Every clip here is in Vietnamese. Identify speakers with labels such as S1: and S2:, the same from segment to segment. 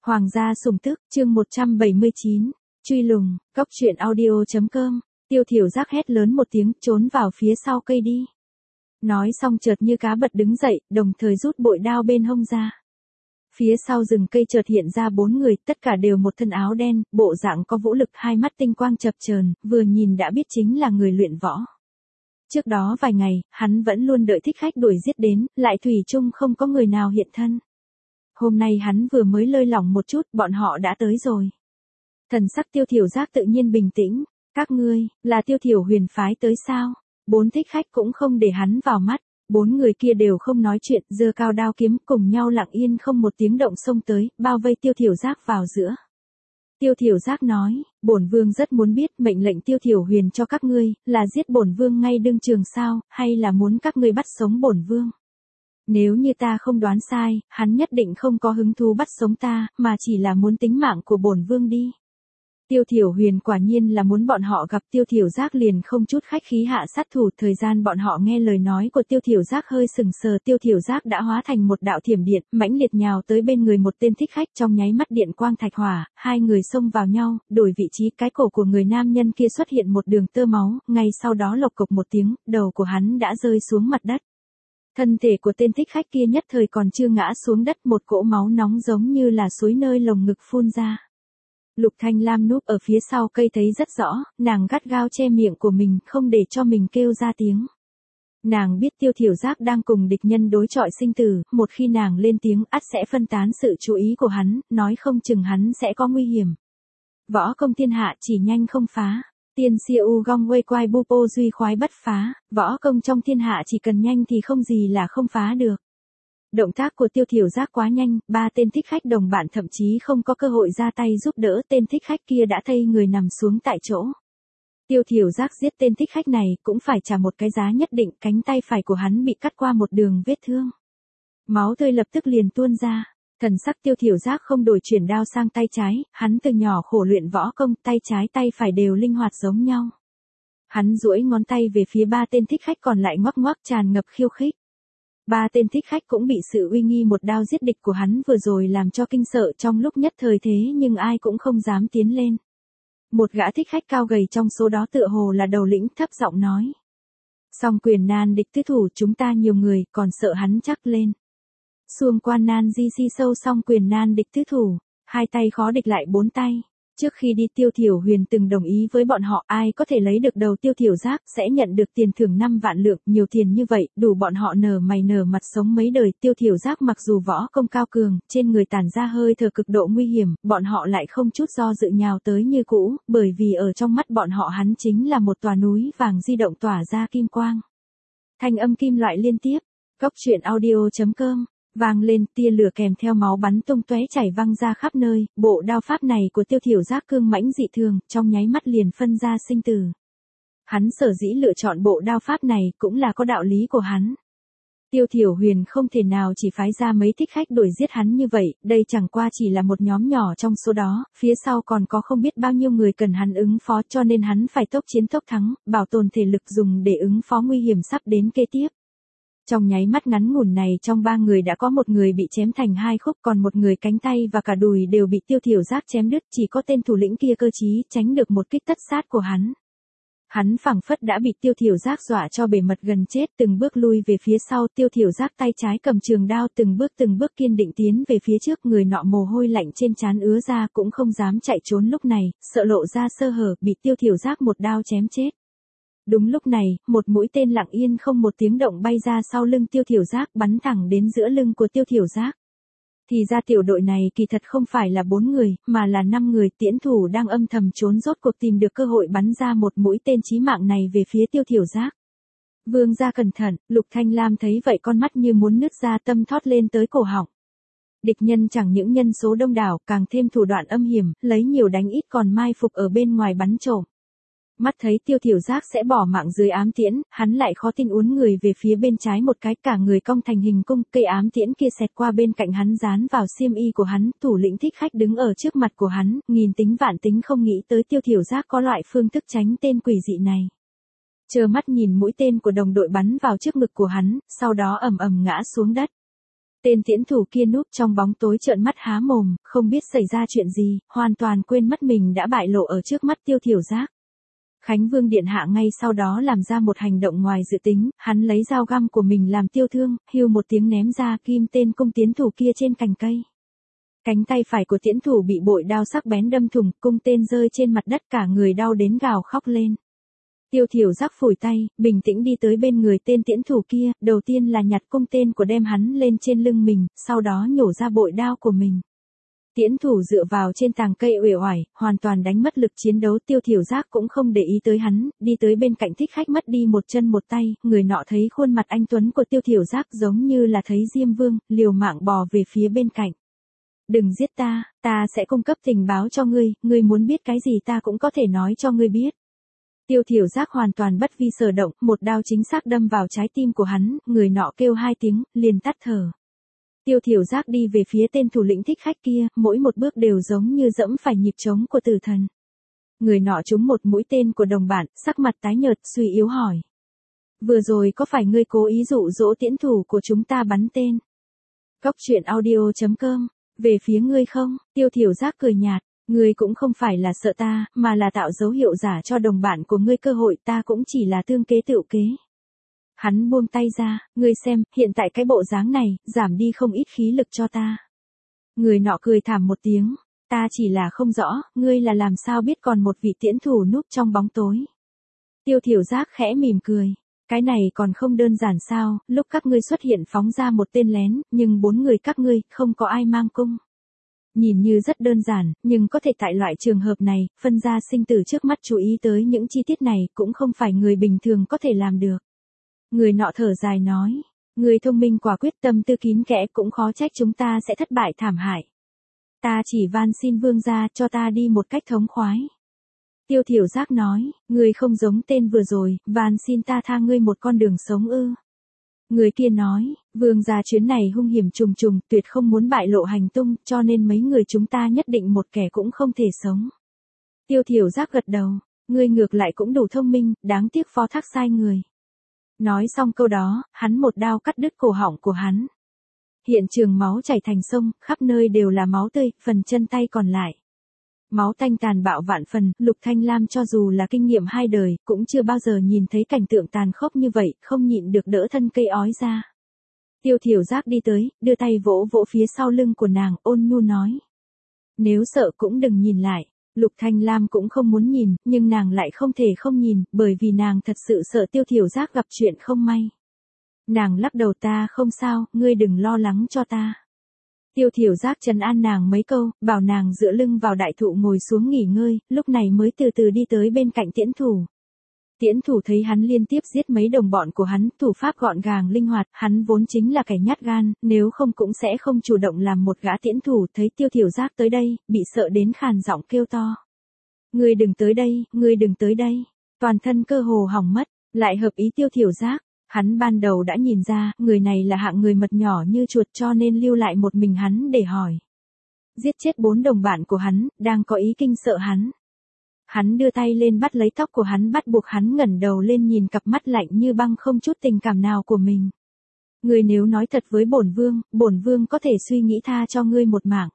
S1: Hoàng gia sủng tức, chương 179, truy lùng, cóc truyện audio.com, Tiêu Thiểu Giác hét lớn một tiếng, trốn vào phía sau cây đi. Nói xong chợt như cá bật đứng dậy, đồng thời rút bội đao bên hông ra. Phía sau rừng cây chợt hiện ra 4 người, tất cả đều một thân áo đen, bộ dạng có vũ lực, hai mắt tinh quang chập chờn, vừa nhìn đã biết chính là người luyện võ. Trước đó vài ngày, hắn vẫn luôn đợi thích khách đuổi giết đến, lại thủy chung không có người nào hiện thân. Hôm nay hắn vừa mới lơi lỏng một chút, bọn họ đã tới rồi. Thần sắc Tiêu Thiểu Giác tự nhiên bình tĩnh, các ngươi, là Tiêu Thiểu Huyền phái tới sao? 4 thích khách cũng không để hắn vào mắt, 4 người kia đều không nói chuyện, giơ cao đao kiếm cùng nhau lặng yên không một tiếng động xông tới, bao vây Tiêu Thiểu Giác vào giữa. Tiêu Thiểu Giác nói, bổn vương rất muốn biết mệnh lệnh Tiêu Thiểu Huyền cho các ngươi, là giết bổn vương ngay đương trường sao, hay là muốn các ngươi bắt sống bổn vương? Nếu như ta không đoán sai, hắn nhất định không có hứng thú bắt sống ta, mà chỉ là muốn tính mạng của bổn vương đi. Tiêu Thiểu Huyền quả nhiên là muốn bọn họ gặp Tiêu Thiểu Giác liền không chút khách khí hạ sát thủ, thời gian bọn họ nghe lời nói của Tiêu Thiểu Giác hơi sừng sờ, Tiêu Thiểu Giác đã hóa thành một đạo thiểm điện, mãnh liệt nhào tới bên người một tên thích khách, trong nháy mắt điện quang thạch hỏa, hai người xông vào nhau, đổi vị trí, cái cổ của người nam nhân kia xuất hiện một đường tơ máu, ngay sau đó lộc cộc một tiếng, đầu của hắn đã rơi xuống mặt đất. Thân thể của tên thích khách kia nhất thời còn chưa ngã xuống đất, một cỗ máu nóng giống như là suối nơi lồng ngực phun ra. Lục Thanh Lam núp ở phía sau cây thấy rất rõ, nàng gắt gao che miệng của mình, không để cho mình kêu ra tiếng. Nàng biết Tiêu Thiểu Giác đang cùng địch nhân đối chọi sinh tử, một khi nàng lên tiếng ắt sẽ phân tán sự chú ý của hắn, nói không chừng hắn sẽ có nguy hiểm. Võ công thiên hạ chỉ nhanh không phá. Tiên siêu gong quay quai bu po duy khoái bất phá, võ công trong thiên hạ chỉ cần nhanh thì không gì là không phá được. Động tác của Tiêu Thiểu Giác quá nhanh, 3 tên thích khách đồng bạn thậm chí không có cơ hội ra tay giúp đỡ, tên thích khách kia đã thây người nằm xuống tại chỗ. Tiêu Thiểu Giác giết tên thích khách này cũng phải trả một cái giá nhất định, cánh tay phải của hắn bị cắt qua một đường vết thương. Máu tươi lập tức liền tuôn ra. Thần sắc Tiêu Thiểu Giác không đổi chuyển đao sang tay trái, hắn từ nhỏ khổ luyện võ công, tay trái tay phải đều linh hoạt giống nhau. Hắn duỗi ngón tay về phía 3 tên thích khách còn lại, ngoắc ngoắc tràn ngập khiêu khích. 3 tên thích khách cũng bị sự uy nghi một đao giết địch của hắn vừa rồi làm cho kinh sợ, trong lúc nhất thời thế nhưng ai cũng không dám tiến lên. Một gã thích khách cao gầy trong số đó tựa hồ là đầu lĩnh, thấp giọng nói: Song quyền nan địch tứ thủ, chúng ta nhiều người, còn sợ hắn chắc lên. Xuông quan nan di si sâu, song quyền nan địch tứ thủ, 2 tay khó địch lại 4 tay. Trước khi đi Tiêu Thiểu Huyền từng đồng ý với bọn họ, ai có thể lấy được đầu Tiêu Thiểu Giác sẽ nhận được tiền thưởng 5 vạn lượng, nhiều tiền như vậy, đủ bọn họ nở mày nở mặt sống mấy đời. Tiêu Thiểu Giác mặc dù võ công cao cường, trên người tản ra hơi thở cực độ nguy hiểm, bọn họ lại không chút do dự nhào tới như cũ, bởi vì ở trong mắt bọn họ hắn chính là một tòa núi vàng di động tỏa ra kim quang. Thanh âm kim loại liên tiếp, cóc truyện audio.com vang lên, tia lửa kèm theo máu bắn tung tóe chảy văng ra khắp nơi, bộ đao pháp này của Tiêu Thiểu Giác cương mãnh dị thường, trong nháy mắt liền phân ra sinh tử. Hắn sở dĩ lựa chọn bộ đao pháp này cũng là có đạo lý của hắn. Tiêu Thiểu Huyền không thể nào chỉ phái ra mấy thích khách đuổi giết hắn như vậy, đây chẳng qua chỉ là một nhóm nhỏ trong số đó, phía sau còn có không biết bao nhiêu người cần hắn ứng phó, cho nên hắn phải tốc chiến tốc thắng, bảo tồn thể lực dùng để ứng phó nguy hiểm sắp đến kế tiếp. Trong nháy mắt ngắn ngủn này, trong 3 người đã có một người bị chém thành 2 khúc, còn một người cánh tay và cả đùi đều bị Tiêu Thiểu Giác chém đứt, chỉ có tên thủ lĩnh kia cơ trí tránh được một kích tất sát của hắn. Hắn phảng phất đã bị Tiêu Thiểu Giác dọa cho bề mặt gần chết, từng bước lui về phía sau, Tiêu Thiểu Giác tay trái cầm trường đao từng bước kiên định tiến về phía trước, người nọ mồ hôi lạnh trên trán ứa ra cũng không dám chạy trốn lúc này, sợ lộ ra sơ hở, bị Tiêu Thiểu Giác một đao chém chết. Đúng lúc này, một mũi tên lặng yên không một tiếng động bay ra sau lưng Tiêu Thiểu Giác, bắn thẳng đến giữa lưng của Tiêu Thiểu Giác. Thì ra tiểu đội này kỳ thật không phải là 4 người, mà là 5 người, tiễn thủ đang âm thầm trốn rốt cuộc tìm được cơ hội bắn ra một mũi tên chí mạng này về phía Tiêu Thiểu Giác. Vương gia cẩn thận, Lục Thanh Lam thấy vậy con mắt như muốn nứt ra, tâm thoát lên tới cổ họng. Địch nhân chẳng những nhân số đông đảo, càng thêm thủ đoạn âm hiểm, lấy nhiều đánh ít, còn mai phục ở bên ngoài bắn trộm. Mắt thấy Tiêu Thiểu Giác sẽ bỏ mạng dưới ám tiễn, hắn lại khó tin uốn người về phía bên trái một cái, cả người cong thành hình cung, cây ám tiễn kia xẹt qua bên cạnh hắn dán vào xiêm y của hắn, thủ lĩnh thích khách đứng ở trước mặt của hắn, nghìn tính vạn tính không nghĩ tới Tiêu Thiểu Giác có loại phương thức tránh tên quỷ dị này. Trơ mắt nhìn mũi tên của đồng đội bắn vào trước ngực của hắn, sau đó ầm ầm ngã xuống đất. Tên tiễn thủ kia núp trong bóng tối trợn mắt há mồm, không biết xảy ra chuyện gì, hoàn toàn quên mất mình đã bại lộ ở trước mắt Tiêu Thiểu Giác. Khánh Vương điện hạ ngay sau đó làm ra một hành động ngoài dự tính, hắn lấy dao găm của mình làm tiêu thương, hưu một tiếng ném ra kim tên cung tiến thủ kia trên cành cây. Cánh tay phải của tiễn thủ bị bội đao sắc bén đâm thủng, cung tên rơi trên mặt đất, cả người đau đến gào khóc lên. Tiêu Thiểu Giác phủi tay, bình tĩnh đi tới bên người tên tiễn thủ kia, đầu tiên là nhặt cung tên của đem hắn lên trên lưng mình, sau đó nhổ ra bội đao của mình. Tiễn thủ dựa vào trên tàng cây uể oải, hoàn toàn đánh mất lực chiến đấu. Tiêu Thiểu Giác cũng không để ý tới hắn, đi tới bên cạnh Thích Khách mất đi một chân một tay, người nọ thấy khuôn mặt anh tuấn của Tiêu Thiểu Giác giống như là thấy Diêm Vương, liều mạng bò về phía bên cạnh. Đừng giết ta, ta sẽ cung cấp tình báo cho ngươi muốn biết cái gì ta cũng có thể nói cho ngươi biết. Tiêu Thiểu Giác hoàn toàn bất vi sở động, một đao chính xác đâm vào trái tim của hắn, người nọ kêu hai tiếng, liền tắt thở. Tiêu Thiểu Giác đi về phía tên thủ lĩnh Thích Khách kia, mỗi một bước đều giống như dẫm phải nhịp trống của tử thần. Người nọ trúng một mũi tên của đồng bạn, sắc mặt tái nhợt, suy yếu hỏi. Vừa rồi có phải ngươi cố ý dụ dỗ tiễn thủ của chúng ta bắn tên? Góc truyện audio.com, về phía ngươi không? Tiêu Thiểu Giác cười nhạt, ngươi cũng không phải là sợ ta, mà là tạo dấu hiệu giả cho đồng bạn của ngươi cơ hội, ta cũng chỉ là tương kế tựu kế. Hắn buông tay ra, ngươi xem, hiện tại cái bộ dáng này, giảm đi không ít khí lực cho ta. Người nọ cười thảm một tiếng, ta chỉ là không rõ, ngươi là làm sao biết còn một vị tiễn thủ núp trong bóng tối. Tiêu Thiểu Giác khẽ mỉm cười, cái này còn không đơn giản sao, lúc các ngươi xuất hiện phóng ra một tên lén, nhưng 4 người các ngươi, không có ai mang cung. Nhìn như rất đơn giản, nhưng có thể tại loại trường hợp này, phân ra sinh tử trước mắt chú ý tới những chi tiết này cũng không phải người bình thường có thể làm được. Người nọ thở dài nói, người thông minh quả quyết, tâm tư kín kẽ, cũng khó trách chúng ta sẽ thất bại thảm hại. Ta chỉ van xin vương gia cho ta đi một cách thống khoái. Tiêu Thiểu Giác nói, ngươi không giống tên vừa rồi, van xin ta tha ngươi một con đường sống ư. Người kia nói, vương gia chuyến này hung hiểm trùng trùng, tuyệt không muốn bại lộ hành tung, cho nên mấy người chúng ta nhất định một kẻ cũng không thể sống. Tiêu Thiểu Giác gật đầu, ngươi ngược lại cũng đủ thông minh, đáng tiếc phó thác sai người. Nói xong câu đó, hắn một đao cắt đứt cổ họng của hắn. Hiện trường máu chảy thành sông, khắp nơi đều là máu tươi, phần chân tay còn lại. Máu tanh tàn bạo vạn phần, Lục Thanh Lam cho dù là kinh nghiệm 2 đời, cũng chưa bao giờ nhìn thấy cảnh tượng tàn khốc như vậy, không nhịn được đỡ thân cây ói ra. Tiêu Thiểu Giác đi tới, đưa tay vỗ vỗ phía sau lưng của nàng, ôn nhu nói. Nếu sợ cũng đừng nhìn lại. Lục Thanh Lam cũng không muốn nhìn, nhưng nàng lại không thể không nhìn, bởi vì nàng thật sự sợ Tiêu Thiểu Giác gặp chuyện không may. Nàng lắc đầu, ta không sao, ngươi đừng lo lắng cho ta. Tiêu Thiểu Giác trấn an nàng mấy câu, bảo nàng dựa lưng vào đại thụ ngồi xuống nghỉ ngơi, lúc này mới từ từ đi tới bên cạnh tiễn thủ. Tiễn thủ thấy hắn liên tiếp giết mấy đồng bọn của hắn, thủ pháp gọn gàng linh hoạt, hắn vốn chính là kẻ nhát gan, nếu không cũng sẽ không chủ động làm một gã tiễn thủ. Thấy Tiêu Thiểu Giác tới đây, bị sợ đến khàn giọng kêu to. Ngươi đừng tới đây, ngươi đừng tới đây. Toàn thân cơ hồ hỏng mất, lại hợp ý Tiêu Thiểu Giác. Hắn ban đầu đã nhìn ra, người này là hạng người mật nhỏ như chuột, cho nên lưu lại một mình hắn để hỏi. Giết chết 4 đồng bạn của hắn, đang có ý kinh sợ hắn. Hắn đưa tay lên bắt lấy tóc của hắn, bắt buộc hắn ngẩng đầu lên nhìn cặp mắt lạnh như băng không chút tình cảm nào của mình. Ngươi nếu nói thật với bổn vương có thể suy nghĩ tha cho ngươi một mạng.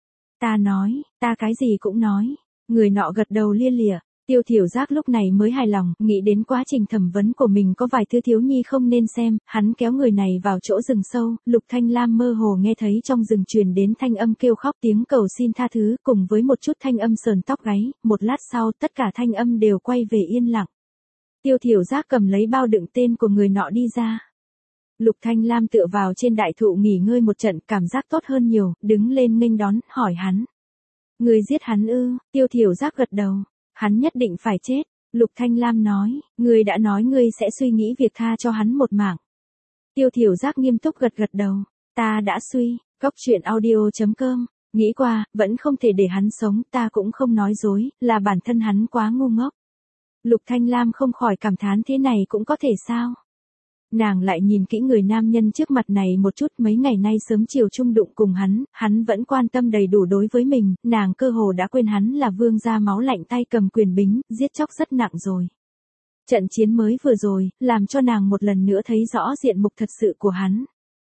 S1: Ta nói, ta cái gì cũng nói. Người nọ gật đầu lia lịa. Tiêu Thiểu Giác lúc này mới hài lòng, nghĩ đến quá trình thẩm vấn của mình có vài thứ thiếu nhi không nên xem, hắn kéo người này vào chỗ rừng sâu, Lục Thanh Lam mơ hồ nghe thấy trong rừng truyền đến thanh âm kêu khóc, tiếng cầu xin tha thứ, cùng với một chút thanh âm sờn tóc gáy, một lát sau tất cả thanh âm đều quay về yên lặng. Tiêu Thiểu Giác cầm lấy bao đựng tên của người nọ đi ra. Lục Thanh Lam tựa vào trên đại thụ nghỉ ngơi một trận, cảm giác tốt hơn nhiều, đứng lên nghênh đón, hỏi hắn. Ngươi giết hắn ư? Tiêu Thiểu Giác gật đầu. Hắn nhất định phải chết. Lục Thanh Lam nói, ngươi đã nói ngươi sẽ suy nghĩ việc tha cho hắn một mạng. Tiêu Thiểu Giác nghiêm túc gật gật đầu. Ta đã suy, góc truyện audio.com, nghĩ qua, vẫn không thể để hắn sống, ta cũng không nói dối, là bản thân hắn quá ngu ngốc. Lục Thanh Lam không khỏi cảm thán, thế này cũng có thể sao? Nàng lại nhìn kỹ người nam nhân trước mặt này một chút, mấy ngày nay sớm chiều chung đụng cùng hắn vẫn quan tâm đầy đủ đối với mình, nàng cơ hồ đã quên hắn là vương gia máu lạnh tay cầm quyền bính, giết chóc rất nặng rồi. Trận chiến mới vừa rồi, làm cho nàng một lần nữa thấy rõ diện mục thật sự của hắn.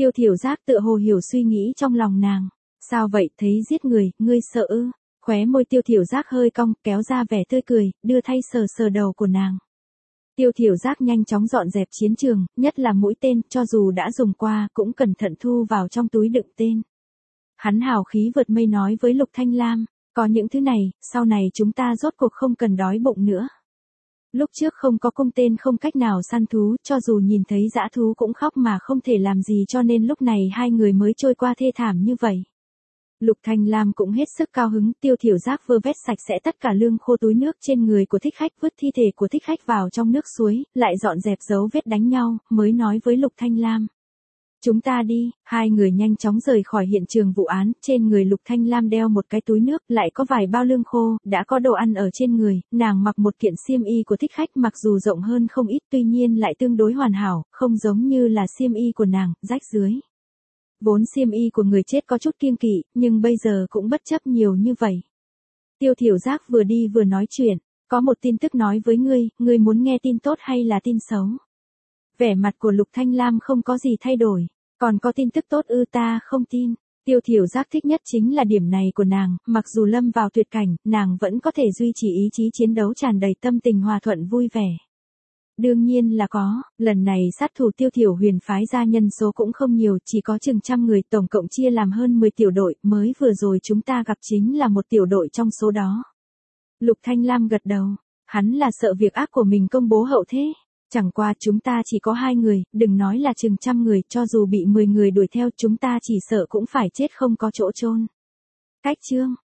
S1: Tiêu Thiểu Giác tựa hồ hiểu suy nghĩ trong lòng nàng. Sao vậy, thấy giết người, ngươi sợ ư? Khóe môi Tiêu Thiểu Giác hơi cong, kéo ra vẻ tươi cười, đưa thay sờ sờ đầu của nàng. Tiêu Thiểu Giác nhanh chóng dọn dẹp chiến trường, nhất là mũi tên, cho dù đã dùng qua, cũng cẩn thận thu vào trong túi đựng tên. Hắn hào khí vượt mây nói với Lục Thanh Lam, có những thứ này, sau này chúng ta rốt cuộc không cần đói bụng nữa. Lúc trước không có cung tên không cách nào săn thú, cho dù nhìn thấy dã thú cũng khóc mà không thể làm gì, cho nên lúc này hai người mới trôi qua thê thảm như vậy. Lục Thanh Lam cũng hết sức cao hứng, Tiêu Thiểu Giác vơ vét sạch sẽ tất cả lương khô túi nước trên người của thích khách, vứt thi thể của thích khách vào trong nước suối, lại dọn dẹp dấu vết đánh nhau, mới nói với Lục Thanh Lam. Chúng ta đi, hai người nhanh chóng rời khỏi hiện trường vụ án, trên người Lục Thanh Lam đeo một cái túi nước, lại có vài bao lương khô, đã có đồ ăn ở trên người, nàng mặc một kiện xiêm y của thích khách mặc dù rộng hơn không ít tuy nhiên lại tương đối hoàn hảo, không giống như là xiêm y của nàng, rách dưới. Vốn xiêm y của người chết có chút kiêng kỵ, nhưng bây giờ cũng bất chấp nhiều như vậy. Tiêu Thiểu Giác vừa đi vừa nói chuyện, có một tin tức nói với ngươi muốn nghe tin tốt hay là tin xấu? Vẻ mặt của Lục Thanh Lam không có gì thay đổi, còn có tin tức tốt ư? Ta không tin. Tiêu Thiểu Giác thích nhất chính là điểm này của nàng, mặc dù lâm vào tuyệt cảnh, nàng vẫn có thể duy trì ý chí chiến đấu tràn đầy tâm tình hòa thuận vui vẻ. Đương nhiên là có, lần này sát thủ Tiêu Thiểu Huyền phái ra nhân số cũng không nhiều, chỉ có chừng trăm người, tổng cộng chia làm hơn 10 tiểu đội, mới vừa rồi chúng ta gặp chính là một tiểu đội trong số đó. Lục Thanh Lam gật đầu, hắn là sợ việc ác của mình công bố hậu thế. Chẳng qua chúng ta chỉ có 2 người, đừng nói là chừng trăm người, cho dù bị 10 người đuổi theo chúng ta chỉ sợ cũng phải chết không có chỗ chôn. Cách chương